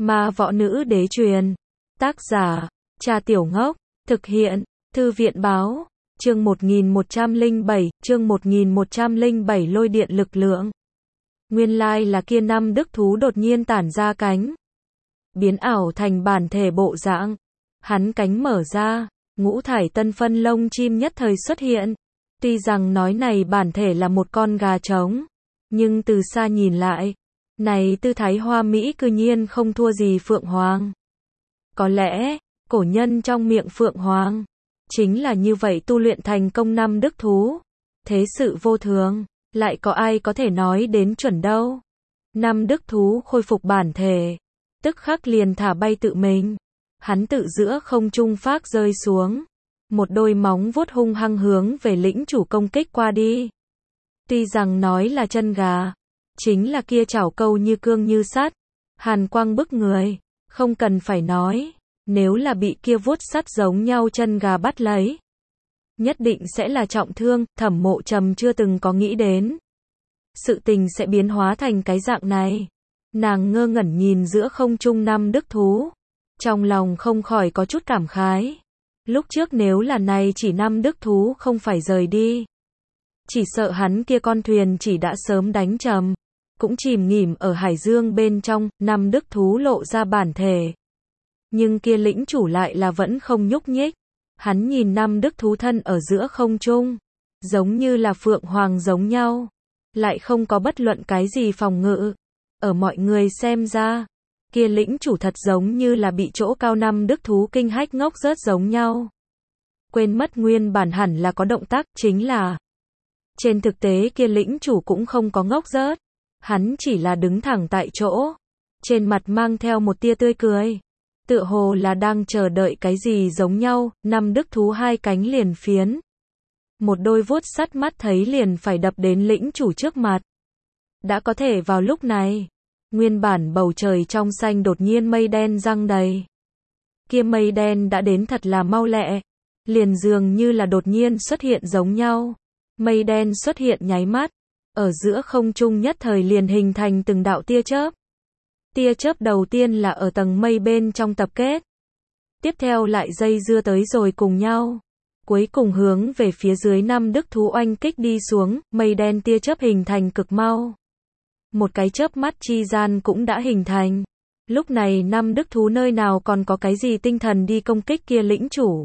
Ma võ nữ đế truyền. Tác giả, Trà Tiểu Ngốc. Thực hiện, Thư viện báo. Chương 1107, lôi điện lực lượng. Nguyên lai là kia năm đức thú đột nhiên tản ra cánh. Biến ảo thành bản thể bộ dạng. Hắn cánh mở ra, ngũ thải tân phân lông chim nhất thời xuất hiện. Tuy rằng nói này bản thể là một con gà trống, nhưng từ xa nhìn lại, này tư thái hoa mỹ cư nhiên không thua gì Phượng Hoàng. Có lẽ, cổ nhân trong miệng Phượng Hoàng, chính là như vậy tu luyện thành công năm đức thú. Thế sự vô thường, lại có ai có thể nói đến chuẩn đâu. Năm đức thú khôi phục bản thể, tức khắc liền thả bay tự mình. Hắn tự giữa không trung phác rơi xuống. Một đôi móng vuốt hung hăng hướng về lĩnh chủ công kích qua đi. Tuy rằng nói là chân gà, chính là kia chảo câu như cương như sắt, hàn quang bức người, không cần phải nói, nếu là bị kia vuốt sắt giống nhau chân gà bắt lấy, nhất định sẽ là trọng thương. Thẩm Mộ Trầm chưa từng có nghĩ đến sự tình sẽ biến hóa thành cái dạng này. Nàng ngơ ngẩn nhìn giữa không trung năm đức thú, trong lòng không khỏi có chút cảm khái. Lúc trước nếu là này chỉ năm đức thú không phải rời đi, chỉ sợ hắn kia con thuyền chỉ đã sớm đánh trầm, cũng chìm nghỉm ở hải dương bên trong. Năm đức thú lộ ra bản thể, nhưng kia lĩnh chủ lại là vẫn không nhúc nhích. Hắn nhìn năm đức thú thân ở giữa không trung, giống như là Phượng Hoàng giống nhau, lại không có bất luận cái gì phòng ngự. Ở mọi người xem ra, kia lĩnh chủ thật giống như là bị chỗ cao năm đức thú kinh hách ngốc rớt giống nhau. Quên mất nguyên bản hẳn là có động tác, chính là trên thực tế kia lĩnh chủ cũng không có ngốc rớt. Hắn chỉ là đứng thẳng tại chỗ, trên mặt mang theo một tia tươi cười, tựa hồ là đang chờ đợi cái gì giống nhau. Năm đức thú hai cánh liền phiến, một đôi vuốt sắt mắt thấy liền phải đập đến lĩnh chủ trước mặt. Đã có thể vào lúc này, nguyên bản bầu trời trong xanh đột nhiên mây đen giăng đầy. Kia mây đen đã đến thật là mau lẹ, liền dường như là đột nhiên xuất hiện giống nhau. Mây đen xuất hiện nháy mắt, ở giữa không trung nhất thời liền hình thành từng đạo tia chớp. Tia chớp đầu tiên là ở tầng mây bên trong tập kết, tiếp theo lại dây dưa tới rồi cùng nhau, cuối cùng hướng về phía dưới năm đức thú oanh kích đi xuống. Mây đen tia chớp hình thành cực mau, một cái chớp mắt chi gian cũng đã hình thành. Lúc này năm đức thú nơi nào còn có cái gì tinh thần đi công kích kia lĩnh chủ.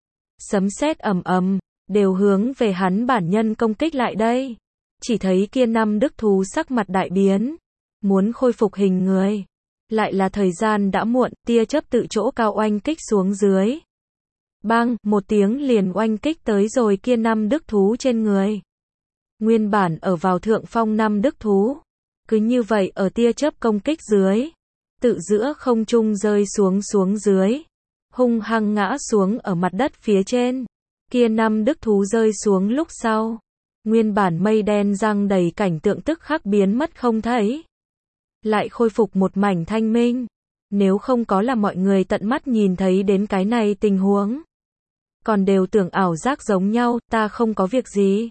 Sấm sét ầm ầm, đều hướng về hắn bản nhân công kích lại đây. Chỉ thấy kia năm đức thú sắc mặt đại biến, muốn khôi phục hình người, lại là thời gian đã muộn. Tia chớp tự chỗ cao oanh kích xuống dưới, bang, một tiếng liền oanh kích tới rồi kia năm đức thú trên người. Nguyên bản ở vào thượng phong năm đức thú, cứ như vậy ở tia chớp công kích dưới, tự giữa không trung rơi xuống dưới, hung hăng ngã xuống ở mặt đất phía trên. Kia năm đức thú rơi xuống lúc sau, nguyên bản mây đen giăng đầy cảnh tượng tức khắc biến mất không thấy, lại khôi phục một mảnh thanh minh. Nếu không có là mọi người tận mắt nhìn thấy đến cái này tình huống, còn đều tưởng ảo giác giống nhau. Ta không có việc gì.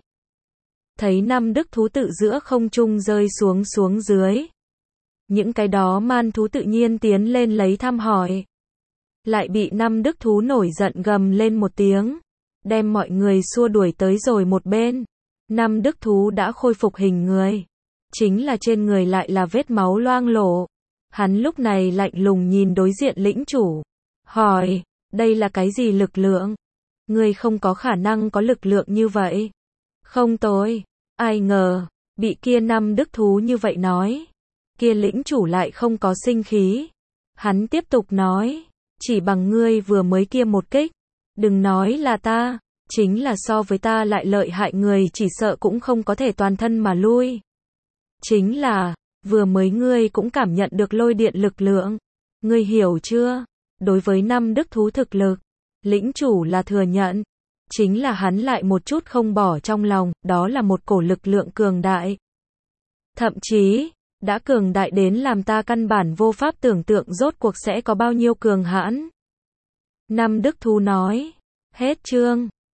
Thấy năm đức thú tự giữa không trung rơi xuống dưới, những cái đó man thú tự nhiên tiến lên lấy thăm hỏi, lại bị năm đức thú nổi giận gầm lên một tiếng, đem mọi người xua đuổi tới rồi một bên. Năm đức thú đã khôi phục hình người, chính là trên người lại là vết máu loang lổ. Hắn lúc này lạnh lùng nhìn đối diện lĩnh chủ, hỏi, đây là cái gì lực lượng? Ngươi không có khả năng có lực lượng như vậy. Không tôi. Ai ngờ, bị kia năm đức thú như vậy nói, kia lĩnh chủ lại không có sinh khí. Hắn tiếp tục nói, chỉ bằng ngươi vừa mới kia một kích, đừng nói là ta, chính là so với ta lại lợi hại người chỉ sợ cũng không có thể toàn thân mà lui. Chính là, vừa mới ngươi cũng cảm nhận được lôi điện lực lượng. Ngươi hiểu chưa? Đối với năm đức thú thực lực, lĩnh chủ là thừa nhận, chính là hắn lại một chút không bỏ trong lòng, đó là một cổ lực lượng cường đại. Thậm chí, đã cường đại đến làm ta căn bản vô pháp tưởng tượng rốt cuộc sẽ có bao nhiêu cường hãn. Năm đức thú nói, hết chương.